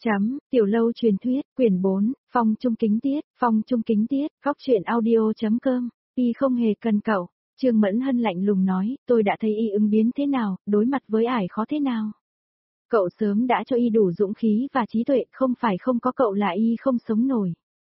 Tiểu lâu truyền thuyết, quyển 4, phong trung kính tiết, góc truyện audio.com, y không hề cần cậu. Trương Mẫn Hân lạnh lùng nói, tôi đã thấy y ứng biến thế nào, đối mặt với ải khó thế nào. Cậu sớm đã cho y đủ dũng khí và trí tuệ, không phải không có cậu là y không sống nổi.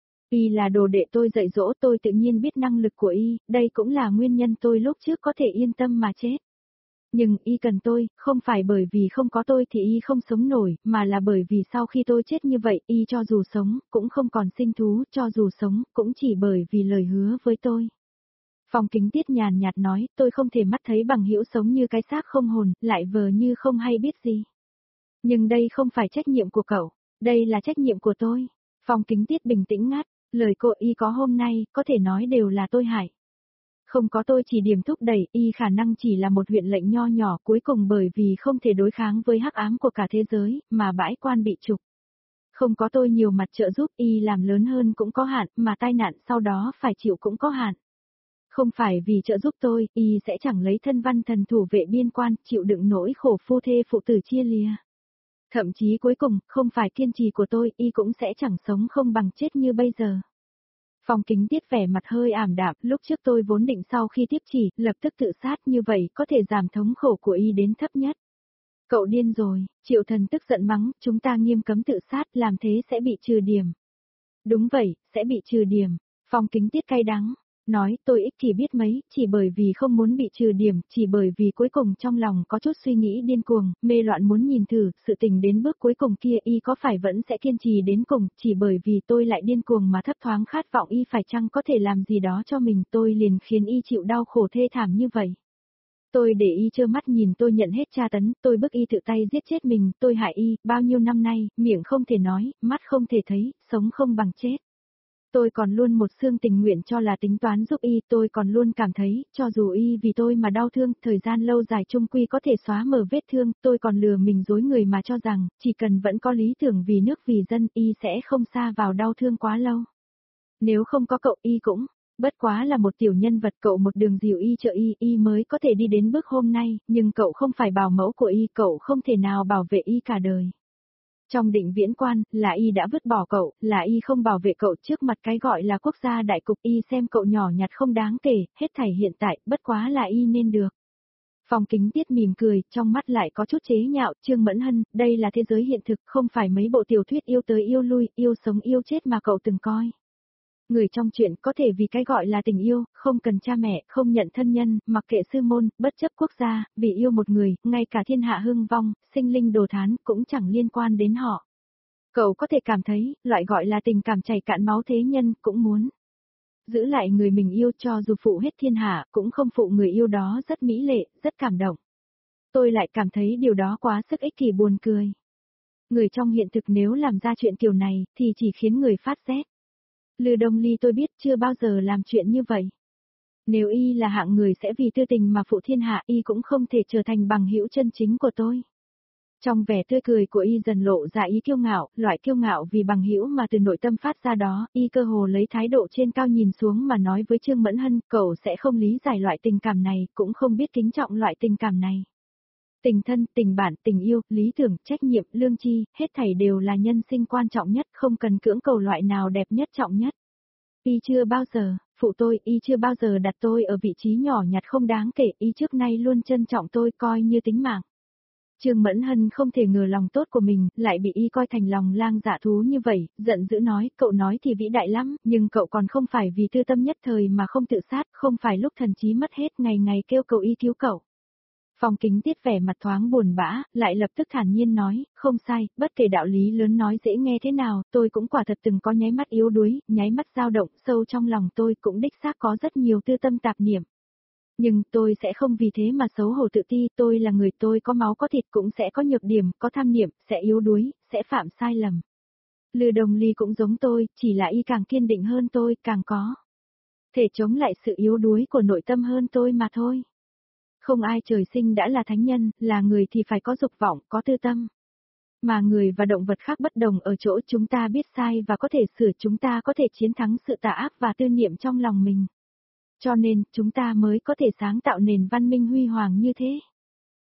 Y là đồ đệ tôi dạy dỗ, tôi tự nhiên biết năng lực của y, đây cũng là nguyên nhân tôi lúc trước có thể yên tâm mà chết. Nhưng y cần tôi, không phải bởi vì không có tôi thì y không sống nổi, mà là bởi vì sau khi tôi chết như vậy, y cho dù sống, cũng không còn sinh thú, cho dù sống, cũng chỉ bởi vì lời hứa với tôi. Phong Kính Tiết nhàn nhạt nói, tôi không thể mắt thấy Bằng Hữu sống như cái xác không hồn, lại vờ như không hay biết gì. Nhưng đây không phải trách nhiệm của cậu, đây là trách nhiệm của tôi. Phong Kính Tiết bình tĩnh ngắt, lời cô y có hôm nay, có thể nói đều là tôi hại. Không có tôi chỉ điểm thúc đẩy, y khả năng chỉ là một huyện lệnh nho nhỏ, cuối cùng bởi vì không thể đối kháng với hắc ám của cả thế giới, mà bãi quan bị trục. Không có tôi nhiều mặt trợ giúp, y làm lớn hơn cũng có hạn, mà tai nạn sau đó phải chịu cũng có hạn. Không phải vì trợ giúp tôi, y sẽ chẳng lấy thân văn thần thủ vệ biên quan, chịu đựng nỗi khổ phu thê phụ tử chia lìa. Thậm chí cuối cùng, không phải kiên trì của tôi, y cũng sẽ chẳng sống không bằng chết như bây giờ. Phong Kính Tiết vẻ mặt hơi ảm đạm, lúc trước tôi vốn định sau khi tiếp chỉ, lập tức tự sát, như vậy có thể giảm thống khổ của y đến thấp nhất. Cậu điên rồi, Triệu Thần tức giận mắng, chúng ta nghiêm cấm tự sát, làm thế sẽ bị trừ điểm. Đúng vậy, sẽ bị trừ điểm. Phong Kính Tiết cay đắng, nói tôi ích kỷ biết mấy, chỉ bởi vì không muốn bị trừ điểm, chỉ bởi vì cuối cùng trong lòng có chút suy nghĩ điên cuồng, mê loạn muốn nhìn thử, sự tình đến bước cuối cùng kia y có phải vẫn sẽ kiên trì đến cùng, chỉ bởi vì tôi lại điên cuồng mà thấp thoáng khát vọng y phải chăng có thể làm gì đó cho mình, tôi liền khiến y chịu đau khổ thê thảm như vậy. Tôi để y trơ mắt nhìn tôi nhận hết tra tấn, tôi bức y tự tay giết chết mình, tôi hại y, bao nhiêu năm nay, miệng không thể nói, mắt không thể thấy, sống không bằng chết. Tôi còn luôn một xương tình nguyện cho là tính toán giúp y, tôi còn luôn cảm thấy, cho dù y vì tôi mà đau thương, thời gian lâu dài chung quy có thể xóa mờ vết thương, tôi còn lừa mình dối người mà cho rằng, chỉ cần vẫn có lý tưởng vì nước vì dân, y sẽ không xa vào đau thương quá lâu. Nếu không có cậu y cũng, bất quá là một tiểu nhân vật, cậu một đường dìu y trợ y mới có thể đi đến bước hôm nay, nhưng cậu không phải bảo mẫu của y, cậu không thể nào bảo vệ y cả đời. Trong Định Viễn Quan, là y đã vứt bỏ cậu, là y không bảo vệ cậu trước mặt cái gọi là quốc gia đại cục, y xem cậu nhỏ nhặt không đáng kể, hết thảy hiện tại, bất quá là y nên được. Phong Kính Tiết mỉm cười, trong mắt lại có chút chế nhạo, Trương Mẫn Hân, đây là thế giới hiện thực, không phải mấy bộ tiểu thuyết yêu tới yêu lui, yêu sống yêu chết mà cậu từng coi. Người trong chuyện có thể vì cái gọi là tình yêu, không cần cha mẹ, không nhận thân nhân, mặc kệ sư môn, bất chấp quốc gia, vì yêu một người, ngay cả thiên hạ hưng vong, sinh linh đồ thán, cũng chẳng liên quan đến họ. Cậu có thể cảm thấy, loại gọi là tình cảm chảy cạn máu thế nhân, cũng muốn giữ lại người mình yêu, cho dù phụ hết thiên hạ, cũng không phụ người yêu đó, rất mỹ lệ, rất cảm động. Tôi lại cảm thấy điều đó quá sức ích kỷ buồn cười. Người trong hiện thực nếu làm ra chuyện kiểu này, thì chỉ khiến người phát rét. Lư Đông Ly tôi biết chưa bao giờ làm chuyện như vậy. Nếu y là hạng người sẽ vì tư tình mà phụ thiên hạ, y cũng không thể trở thành bằng hữu chân chính của tôi. Trong vẻ tươi cười của y dần lộ ra ý kiêu ngạo, loại kiêu ngạo vì bằng hữu mà từ nội tâm phát ra đó, y cơ hồ lấy thái độ trên cao nhìn xuống mà nói với Trương Mẫn Hân, cậu sẽ không lý giải loại tình cảm này, cũng không biết kính trọng loại tình cảm này. Tình thân, tình bạn, tình yêu, lý tưởng, trách nhiệm, lương tri, hết thảy đều là nhân sinh quan trọng nhất, không cần cưỡng cầu loại nào đẹp nhất trọng nhất. Y chưa bao giờ, phụ tôi, y chưa bao giờ đặt tôi ở vị trí nhỏ nhặt không đáng kể, y trước nay luôn trân trọng tôi coi như tính mạng. Trương Mẫn Hân không thể ngờ lòng tốt của mình, lại bị y coi thành lòng lang dạ thú như vậy, giận dữ nói, cậu nói thì vĩ đại lắm, nhưng cậu còn không phải vì tư tâm nhất thời mà không tự sát, không phải lúc thần trí mất hết ngày ngày kêu cầu y cứu cậu. Phong Kính Tiết vẻ mặt thoáng buồn bã, lại lập tức thản nhiên nói, không sai, bất kể đạo lý lớn nói dễ nghe thế nào, tôi cũng quả thật từng có nháy mắt yếu đuối, nháy mắt dao động, sâu trong lòng tôi cũng đích xác có rất nhiều tư tâm tạp niệm. Nhưng tôi sẽ không vì thế mà xấu hổ tự ti, tôi là người, tôi có máu có thịt, cũng sẽ có nhược điểm, có tham niệm, sẽ yếu đuối, sẽ phạm sai lầm. Lư Đồng Ly cũng giống tôi, chỉ là y càng kiên định hơn tôi, càng có thể chống lại sự yếu đuối của nội tâm hơn tôi mà thôi. Không ai trời sinh đã là thánh nhân, là người thì phải có dục vọng, có tư tâm. Mà người và động vật khác bất đồng ở chỗ chúng ta biết sai và có thể sửa, chúng ta có thể chiến thắng sự tà ác và tư niệm trong lòng mình. Cho nên, chúng ta mới có thể sáng tạo nền văn minh huy hoàng như thế.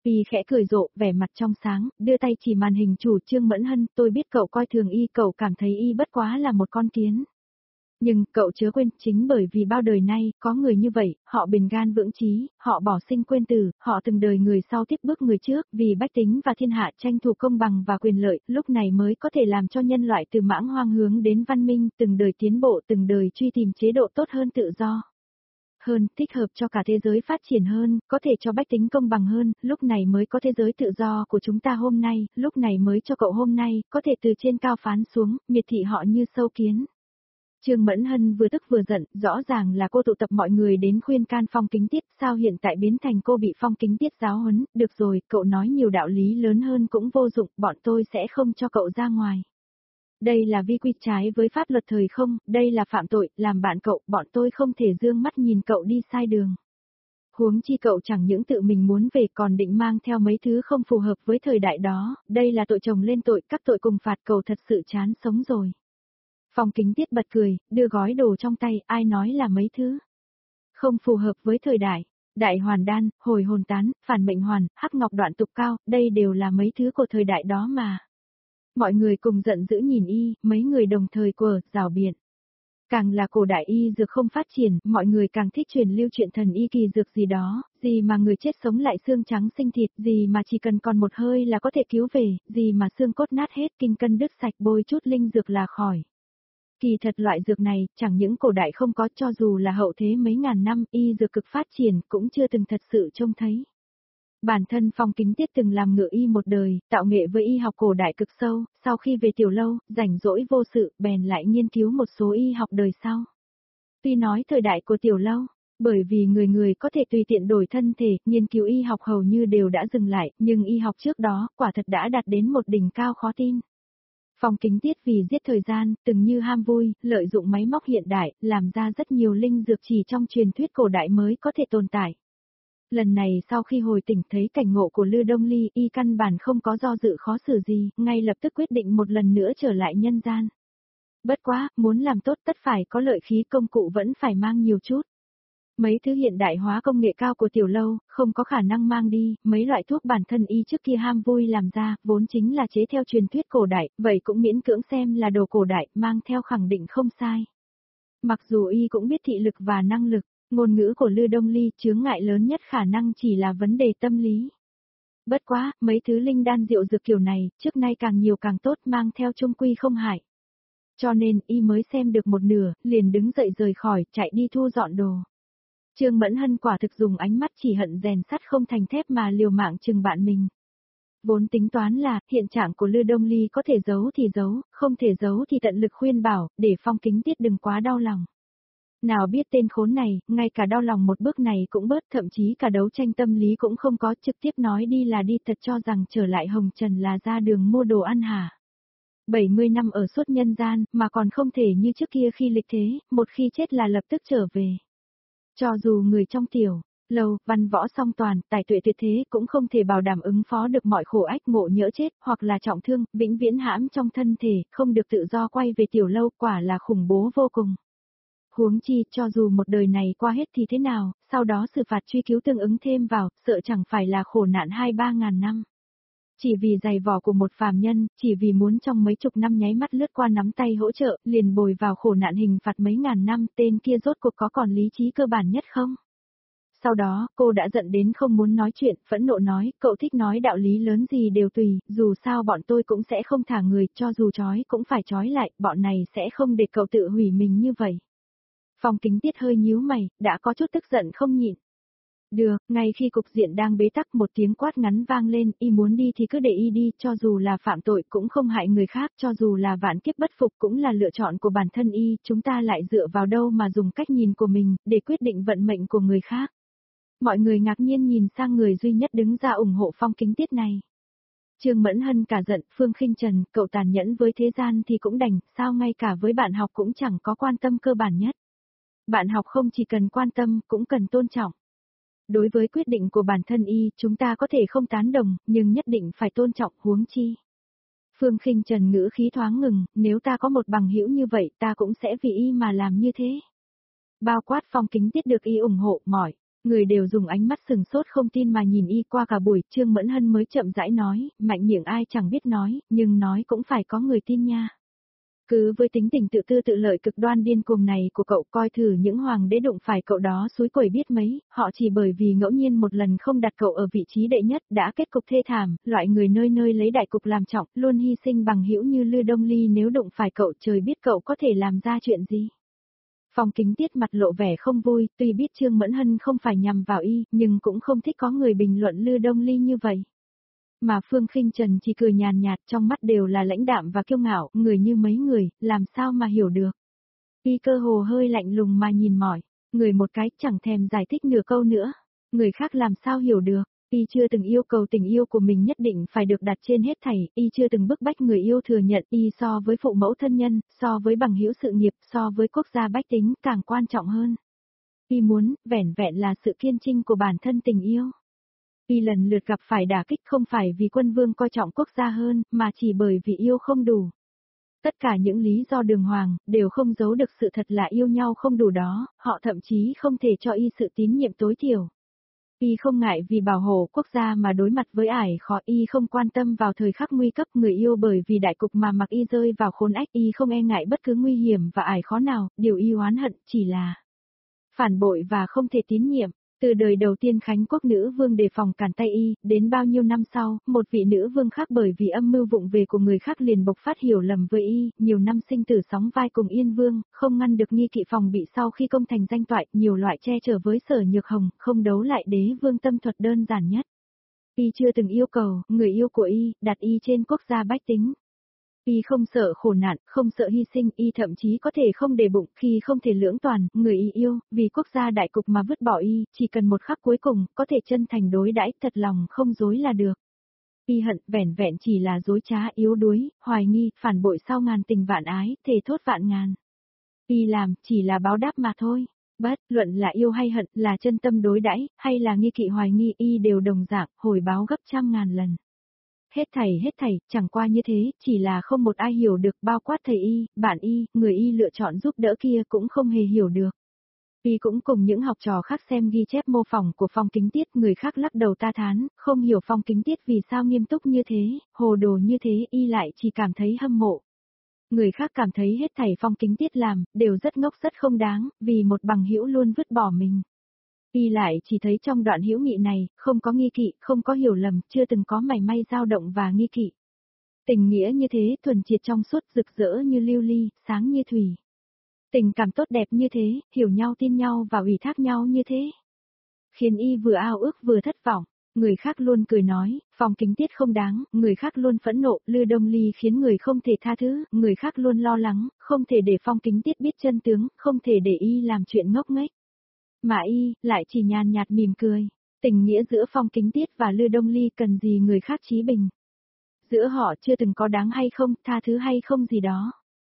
Y khẽ cười rộ, vẻ mặt trong sáng, đưa tay chỉ màn hình chủ Trương Mẫn Hân, tôi biết cậu coi thường y, cậu cảm thấy y bất quá là một con kiến. Nhưng, cậu chớ quên, chính bởi vì bao đời nay, có người như vậy, họ bền gan vững chí, họ bỏ sinh quên tử, họ từng đời người sau tiếp bước người trước, vì bách tính và thiên hạ tranh thủ công bằng và quyền lợi, lúc này mới có thể làm cho nhân loại từ mãng hoang hướng đến văn minh, từng đời tiến bộ, từng đời truy tìm chế độ tốt hơn tự do. Hơn, thích hợp cho cả thế giới phát triển hơn, có thể cho bách tính công bằng hơn, lúc này mới có thế giới tự do của chúng ta hôm nay, lúc này mới cho cậu hôm nay, có thể từ trên cao phán xuống, miệt thị họ như sâu kiến. Trương Mẫn Hân vừa tức vừa giận, rõ ràng là cô tụ tập mọi người đến khuyên can Phong Kính Tiết, sao hiện tại biến thành cô bị Phong Kính Tiết giáo huấn, được rồi, cậu nói nhiều đạo lý lớn hơn cũng vô dụng, bọn tôi sẽ không cho cậu ra ngoài. Đây là vi quy trái với pháp luật thời không, đây là phạm tội, làm bạn cậu, bọn tôi không thể dương mắt nhìn cậu đi sai đường. Huống chi cậu chẳng những tự mình muốn về còn định mang theo mấy thứ không phù hợp với thời đại đó, đây là tội chồng lên tội, các tội cùng phạt, cậu thật sự chán sống rồi. Phong Kính Tiết bật cười, đưa gói đồ trong tay, ai nói là mấy thứ không phù hợp với thời đại. Đại hoàn đan, hồi hồn tán, phản mệnh hoàn, hắc ngọc đoạn tục cao, đây đều là mấy thứ của thời đại đó mà. Mọi người cùng giận dữ nhìn y, mấy người đồng thời quở, rào biện. Càng là cổ đại y dược không phát triển, mọi người càng thích truyền lưu chuyện thần y kỳ dược gì đó, gì mà người chết sống lại xương trắng sinh thịt, gì mà chỉ cần còn một hơi là có thể cứu về, gì mà xương cốt nát hết kinh cân đứt sạch bôi chút linh dược là khỏi. Kỳ thật loại dược này, chẳng những cổ đại không có, cho dù là hậu thế mấy ngàn năm, y dược cực phát triển, cũng chưa từng thật sự trông thấy. Bản thân Phong Kính Tiết từng làm ngựa y một đời, tạo nghệ với y học cổ đại cực sâu, sau khi về tiểu lâu, rảnh rỗi vô sự, bèn lại nghiên cứu một số y học đời sau. Tuy nói thời đại của tiểu lâu, bởi vì người người có thể tùy tiện đổi thân thể, nghiên cứu y học hầu như đều đã dừng lại, nhưng y học trước đó, quả thật đã đạt đến một đỉnh cao khó tin. Phong Kính Tiết vì giết thời gian, từng như ham vui, lợi dụng máy móc hiện đại, làm ra rất nhiều linh dược chỉ trong truyền thuyết cổ đại mới có thể tồn tại. Lần này sau khi hồi tỉnh thấy cảnh ngộ của Lư Đông Ly, y căn bản không có do dự khó xử gì, ngay lập tức quyết định một lần nữa trở lại nhân gian. Bất quá, muốn làm tốt tất phải có lợi khí, công cụ vẫn phải mang nhiều chút. Mấy thứ hiện đại hóa công nghệ cao của tiểu lâu, không có khả năng mang đi, mấy loại thuốc bản thân y trước kia ham vui làm ra, vốn chính là chế theo truyền thuyết cổ đại, vậy cũng miễn cưỡng xem là đồ cổ đại, mang theo khẳng định không sai. Mặc dù y cũng biết thị lực và năng lực, ngôn ngữ của Lư Đông Ly chướng ngại lớn nhất khả năng chỉ là vấn đề tâm lý. Bất quá, mấy thứ linh đan rượu dược kiểu này, trước nay càng nhiều càng tốt, mang theo chung quy không hại. Cho nên, y mới xem được một nửa, liền đứng dậy rời khỏi, chạy đi thu dọn đồ. Trương Mẫn Hân quả thực dùng ánh mắt chỉ hận rèn sắt không thành thép mà liều mạng chừng bạn mình. Vốn tính toán là, hiện trạng của Lư Đông Ly có thể giấu thì giấu, không thể giấu thì tận lực khuyên bảo, để Phong Kính Tiết đừng quá đau lòng. Nào biết tên khốn này, ngay cả đau lòng một bước này cũng bớt, thậm chí cả đấu tranh tâm lý cũng không có, trực tiếp nói đi là đi, thật cho rằng trở lại hồng trần là ra đường mua đồ ăn hả. 70 năm ở suốt nhân gian, mà còn không thể như trước kia khi lịch thế, một khi chết là lập tức trở về. Cho dù người trong tiểu lâu, văn võ song toàn, tài tuệ tuyệt thế cũng không thể bảo đảm ứng phó được mọi khổ ách, ngộ nhỡ chết, hoặc là trọng thương, vĩnh viễn hãm trong thân thể, không được tự do quay về tiểu lâu, quả là khủng bố vô cùng. Huống chi, cho dù một đời này qua hết thì thế nào, sau đó xử phạt truy cứu tương ứng thêm vào, sợ chẳng phải là khổ nạn 2-3 ngàn năm. Chỉ vì giày vò của một phàm nhân, chỉ vì muốn trong mấy chục năm nháy mắt lướt qua nắm tay hỗ trợ, liền bồi vào khổ nạn hình phạt mấy ngàn năm, tên kia rốt cuộc có còn lý trí cơ bản nhất không? Sau đó, cô đã giận đến không muốn nói chuyện, phẫn nộ nói, cậu thích nói đạo lý lớn gì đều tùy, dù sao bọn tôi cũng sẽ không thả người, cho dù trói cũng phải trói lại, bọn này sẽ không để cậu tự hủy mình như vậy. Phong Kính Tiết hơi nhíu mày, đã có chút tức giận không nhịn. Được, ngay khi cục diện đang bế tắc, một tiếng quát ngắn vang lên, y muốn đi thì cứ để y đi, cho dù là phạm tội cũng không hại người khác, cho dù là vạn kiếp bất phục cũng là lựa chọn của bản thân y, chúng ta lại dựa vào đâu mà dùng cách nhìn của mình, để quyết định vận mệnh của người khác. Mọi người ngạc nhiên nhìn sang người duy nhất đứng ra ủng hộ Phong Kính Tiết này. Trương Mẫn Hân cả giận, Phương Khinh Trần, cậu tàn nhẫn với thế gian thì cũng đành, sao ngay cả với bạn học cũng chẳng có quan tâm cơ bản nhất. Bạn học không chỉ cần quan tâm, cũng cần tôn trọng. Đối với quyết định của bản thân y, chúng ta có thể không tán đồng, nhưng nhất định phải tôn trọng, huống chi. Phương Khinh Trần ngữ khí thoáng ngừng, nếu ta có một bằng hữu như vậy, ta cũng sẽ vì y mà làm như thế. Bao quát Phong Kính Tiết được y ủng hộ, mỏi. Người đều dùng ánh mắt sừng sốt không tin mà nhìn y. Qua cả buổi, Trương Mẫn Hân mới chậm rãi nói, mạnh miệng ai chẳng biết nói, nhưng nói cũng phải có người tin nha. Cứ với tính tình tự tư tự lợi cực đoan điên cuồng này của cậu, coi thử những hoàng đế đụng phải cậu đó xúi quẩy biết mấy, họ chỉ bởi vì ngẫu nhiên một lần không đặt cậu ở vị trí đệ nhất đã kết cục thê thảm, loại người nơi nơi lấy đại cục làm trọng, luôn hy sinh bằng hữu như Lư Đông Ly, nếu đụng phải cậu trời biết cậu có thể làm ra chuyện gì. Phong Kính Tiết mặt lộ vẻ không vui, tuy biết Trương Mẫn Hân không phải nhằm vào y, nhưng cũng không thích có người bình luận Lư Đông Ly như vậy. Mà Phương Khinh Trần chỉ cười nhàn nhạt, trong mắt đều là lãnh đạm và kiêu ngạo, người như mấy người, làm sao mà hiểu được. Y cơ hồ hơi lạnh lùng mà nhìn mỏi, người một cái chẳng thèm giải thích nửa câu nữa, người khác làm sao hiểu được. Y chưa từng yêu cầu tình yêu của mình nhất định phải được đặt trên hết thảy, y chưa từng bức bách người yêu thừa nhận, y so với phụ mẫu thân nhân, so với bằng hữu sự nghiệp, so với quốc gia bách tính càng quan trọng hơn. Y muốn, vẻn vẹn là sự kiên trinh của bản thân tình yêu. Y lần lượt gặp phải đả kích không phải vì quân vương coi trọng quốc gia hơn, mà chỉ bởi vì yêu không đủ. Tất cả những lý do đường hoàng, đều không giấu được sự thật là yêu nhau không đủ đó, họ thậm chí không thể cho y sự tín nhiệm tối thiểu. Y không ngại vì bảo hộ quốc gia mà đối mặt với ải khó, y không quan tâm vào thời khắc nguy cấp người yêu bởi vì đại cục mà mặc y rơi vào khốn ách, y không e ngại bất cứ nguy hiểm và ải khó nào, điều y oán hận chỉ là phản bội và không thể tín nhiệm. Từ đời đầu tiên Khánh Quốc nữ vương đề phòng cản tay y, đến bao nhiêu năm sau, một vị nữ vương khác bởi vì âm mưu vụng về của người khác liền bộc phát hiểu lầm với y, nhiều năm sinh tử sóng vai cùng Yên Vương, không ngăn được nghi kỵ phòng bị sau khi công thành danh toại, nhiều loại che chở với Sở Nhược Hồng, không đấu lại đế vương tâm thuật đơn giản nhất. Y chưa từng yêu cầu, người yêu của y, đặt y trên quốc gia bách tính. Y không sợ khổ nạn, không sợ hy sinh, y thậm chí có thể không để bụng khi không thể lưỡng toàn, người y yêu, vì quốc gia đại cục mà vứt bỏ y, chỉ cần một khắc cuối cùng, có thể chân thành đối đãi, thật lòng không dối là được. Y hận, vẻn vẹn chỉ là dối trá, yếu đuối, hoài nghi, phản bội sau ngàn tình vạn ái, thề thốt vạn ngàn. Y làm, chỉ là báo đáp mà thôi. Bất luận là yêu hay hận, là chân tâm đối đãi, hay là nghi kỵ hoài nghi, y đều đồng dạng, hồi báo gấp trăm ngàn lần. Hết thảy, chẳng qua như thế, chỉ là không một ai hiểu được, bao quát thầy y, bạn y, người y lựa chọn giúp đỡ kia cũng không hề hiểu được. Y cũng cùng những học trò khác xem ghi chép mô phỏng của Phong Kính Tiết, người khác lắc đầu ta thán, không hiểu Phong Kính Tiết vì sao nghiêm túc như thế, hồ đồ như thế, y lại chỉ cảm thấy hâm mộ. Người khác cảm thấy hết thảy Phong Kính Tiết làm, đều rất ngốc rất không đáng, vì một bằng hữu luôn vứt bỏ mình. Y lại chỉ thấy trong đoạn hữu nghị này, không có nghi kỵ, không có hiểu lầm, chưa từng có mảy may dao động và nghi kỵ. Tình nghĩa như thế, thuần triệt trong suốt, rực rỡ như lưu ly, sáng như thủy. Tình cảm tốt đẹp như thế, hiểu nhau tin nhau và ủy thác nhau như thế. Khiến y vừa ao ước vừa thất vọng. Người khác luôn cười nói, Phong Kính Tiết không đáng, người khác luôn phẫn nộ, Lư Đông Ly khiến người không thể tha thứ, người khác luôn lo lắng, không thể để Phong Kính Tiết biết chân tướng, không thể để y làm chuyện ngốc nghếch. Mà y, lại chỉ nhàn nhạt mỉm cười. Tình nghĩa giữa Phong Kính Tiết và Lư Đông Ly cần gì người khác trí bình. Giữa họ chưa từng có đáng hay không, tha thứ hay không gì đó.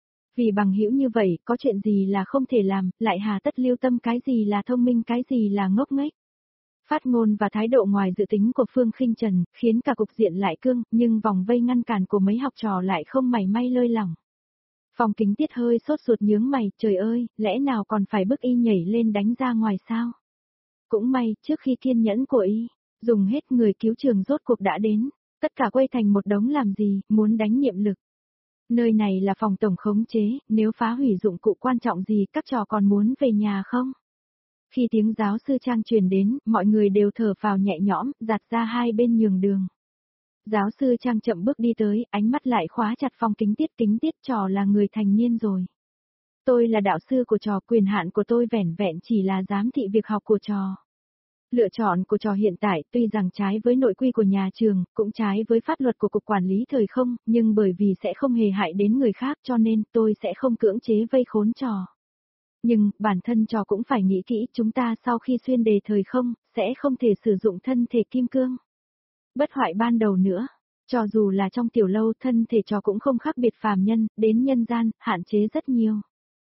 Vì bằng hữu như vậy, có chuyện gì là không thể làm, lại hà tất lưu tâm cái gì là thông minh cái gì là ngốc nghếch. Phát ngôn và thái độ ngoài dự tính của Phương Khinh Trần, khiến cả cục diện lại cương, nhưng vòng vây ngăn cản của mấy học trò lại không mảy may lơi lỏng. Phong Kính Tiết hơi sốt ruột nhướng mày, trời ơi, lẽ nào còn phải bức y nhảy lên đánh ra ngoài sao? Cũng may, trước khi kiên nhẫn của y, dùng hết người cứu trường rốt cuộc đã đến, tất cả quay thành một đống làm gì, muốn đánh nhiệm lực. Nơi này là phòng tổng khống chế, nếu phá hủy dụng cụ quan trọng gì các trò còn muốn về nhà không? Khi tiếng giáo sư Trang truyền đến, mọi người đều thở phào nhẹ nhõm, giạt ra hai bên nhường đường. Giáo sư Trang chậm bước đi tới, ánh mắt lại khóa chặt Phong Kính Tiết trò là người thành niên rồi. Tôi là đạo sư của trò, quyền hạn của tôi vẻn vẹn chỉ là giám thị việc học của trò. Lựa chọn của trò hiện tại tuy rằng trái với nội quy của nhà trường, cũng trái với pháp luật của Cục Quản lý Thời không, nhưng bởi vì sẽ không hề hại đến người khác cho nên tôi sẽ không cưỡng chế vây khốn trò. Nhưng, bản thân trò cũng phải nghĩ kỹ, chúng ta sau khi xuyên đề thời không, sẽ không thể sử dụng thân thể kim cương. Bất hoại ban đầu nữa, cho dù là trong tiểu lâu thân thể trò cũng không khác biệt phàm nhân, đến nhân gian, hạn chế rất nhiều.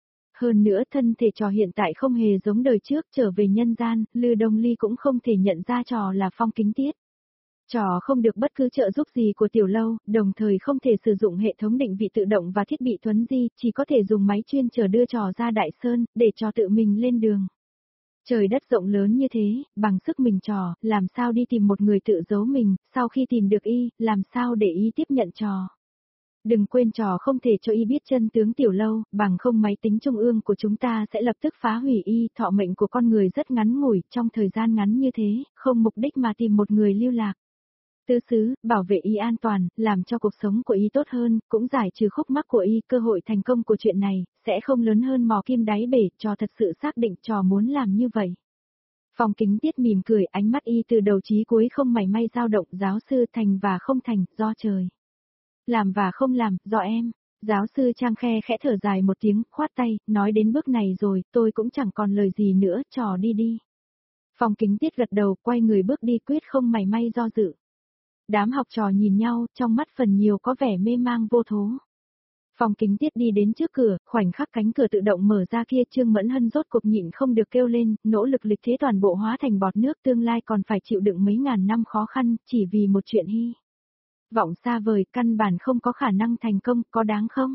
Hơn nữa thân thể trò hiện tại không hề giống đời trước, trở về nhân gian, Lư Đông Ly cũng không thể nhận ra trò là Phong Kính Tiết. Trò không được bất cứ trợ giúp gì của tiểu lâu, đồng thời không thể sử dụng hệ thống định vị tự động và thiết bị thuấn di, chỉ có thể dùng máy chuyên chở đưa trò ra Đại Sơn, để trò tự mình lên đường. Trời đất rộng lớn như thế, bằng sức mình trò, làm sao đi tìm một người tự giấu mình, sau khi tìm được y, làm sao để y tiếp nhận trò. Đừng quên trò không thể cho y biết chân tướng Tiểu Lâu, bằng không máy tính trung ương của chúng ta sẽ lập tức phá hủy y, thọ mệnh của con người rất ngắn ngủi, trong thời gian ngắn như thế, không mục đích mà tìm một người lưu lạc. Tứ xứ, bảo vệ y an toàn, làm cho cuộc sống của y tốt hơn, cũng giải trừ khúc mắc của y, cơ hội thành công của chuyện này, sẽ không lớn hơn mò kim đáy bể, trò thật sự xác định trò muốn làm như vậy. Phong Kính Tiết mỉm cười, ánh mắt y từ đầu chí cuối không mảy may dao động, giáo sư thành và không thành, do trời. Làm và không làm, do em. Giáo sư Trang khe khẽ thở dài một tiếng, khoát tay, nói đến bước này rồi, tôi cũng chẳng còn lời gì nữa, trò đi đi. Phong Kính Tiết gật đầu, quay người bước đi quyết không mảy may do dự. Đám học trò nhìn nhau, trong mắt phần nhiều có vẻ mê mang vô thố. Phong Kính Tiết đi đến trước cửa, khoảnh khắc cánh cửa tự động mở ra kia, Trương Mẫn Hân rốt cục nhịn không được kêu lên, nỗ lực lịch thế toàn bộ hóa thành bọt nước, tương lai còn phải chịu đựng mấy ngàn năm khó khăn, chỉ vì một chuyện hy vọng xa vời, căn bản không có khả năng thành công, có đáng không?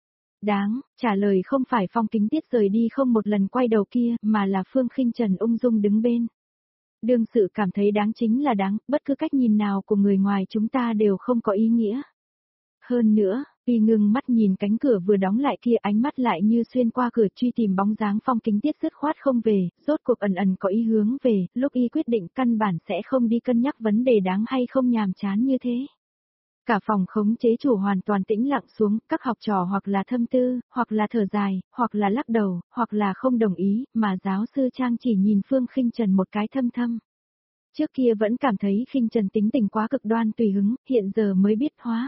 Đáng, trả lời không phải Phong Kính Tiết rời đi không một lần quay đầu kia, mà là Phương Khinh Trần ung dung đứng bên. Đương sự cảm thấy đáng chính là đáng, bất cứ cách nhìn nào của người ngoài chúng ta đều không có ý nghĩa. Hơn nữa, y ngưng mắt nhìn cánh cửa vừa đóng lại kia, ánh mắt lại như xuyên qua cửa truy tìm bóng dáng Phong Kính Tiết dứt khoát không về, rốt cuộc ẩn ẩn có ý hướng về, lúc y quyết định căn bản sẽ không đi cân nhắc vấn đề đáng hay không nhàm chán như thế. Cả phòng khống chế chủ hoàn toàn tĩnh lặng xuống, các học trò hoặc là thâm tư, hoặc là thở dài, hoặc là lắc đầu, hoặc là không đồng ý, mà giáo sư Trang chỉ nhìn Phương Khinh Trần một cái thâm thâm. Trước kia vẫn cảm thấy Khinh Trần tính tình quá cực đoan tùy hứng, hiện giờ mới biết hóa.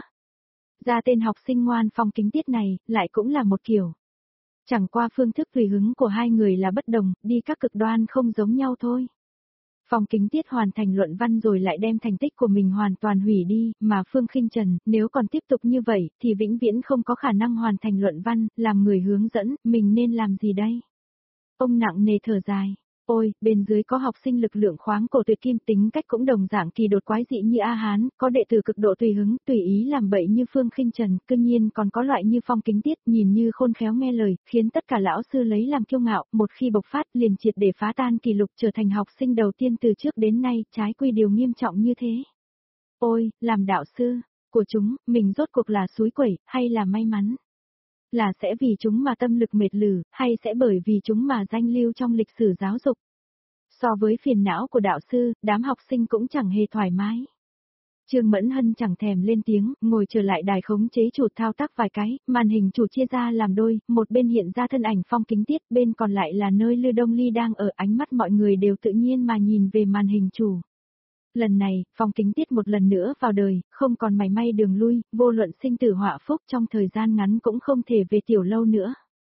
Ra tên học sinh ngoan Phong Kính Tiết này, lại cũng là một kiểu. Chẳng qua phương thức tùy hứng của hai người là bất đồng, đi các cực đoan không giống nhau thôi. Phong Kính Tiết hoàn thành luận văn rồi lại đem thành tích của mình hoàn toàn hủy đi, mà Phương Khinh Trần, nếu còn tiếp tục như vậy, thì vĩnh viễn không có khả năng hoàn thành luận văn, làm người hướng dẫn, mình nên làm gì đây? Ông nặng nề thở dài. Ôi, bên dưới có học sinh lực lượng khoáng cổ tuyệt kim, tính cách cũng đồng dạng kỳ đột quái dị như A Hán, có đệ tử cực độ tùy hứng, tùy ý làm bậy như Phương Khinh Trần, cư nhiên còn có loại như Phong Kính Tiết, nhìn như khôn khéo nghe lời, khiến tất cả lão sư lấy làm kiêu ngạo, một khi bộc phát liền triệt để phá tan kỷ lục, trở thành học sinh đầu tiên từ trước đến nay, trái quy điều nghiêm trọng như thế. Ôi, làm đạo sư của chúng, mình rốt cuộc là xúi quẩy, hay là may mắn? Là sẽ vì chúng mà tâm lực mệt lử, hay sẽ bởi vì chúng mà danh lưu trong lịch sử giáo dục? So với phiền não của đạo sư, đám học sinh cũng chẳng hề thoải mái. Trương Mẫn Hân chẳng thèm lên tiếng, ngồi trở lại đài khống chế chủ thao tác vài cái, màn hình chủ chia ra làm đôi, một bên hiện ra thân ảnh Phong Kính Tiết, bên còn lại là nơi Lư Đông Ly đang ở, ánh mắt mọi người đều tự nhiên mà nhìn về màn hình chủ. Lần này, Phong Kính Tiết một lần nữa vào đời, không còn mảy may đường lui, vô luận sinh tử họa phúc trong thời gian ngắn cũng không thể về Tiểu Lâu nữa.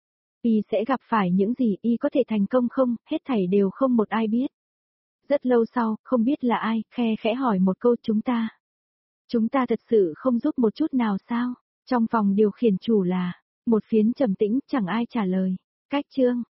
Y sẽ gặp phải những gì, y có thể thành công không, hết thảy đều không một ai biết. Rất lâu sau, không biết là ai, khe khẽ hỏi một câu Chúng ta thật sự không giúp một chút nào sao? Trong phòng điều khiển chủ là, một phiến trầm tĩnh, chẳng ai trả lời. Cách chương.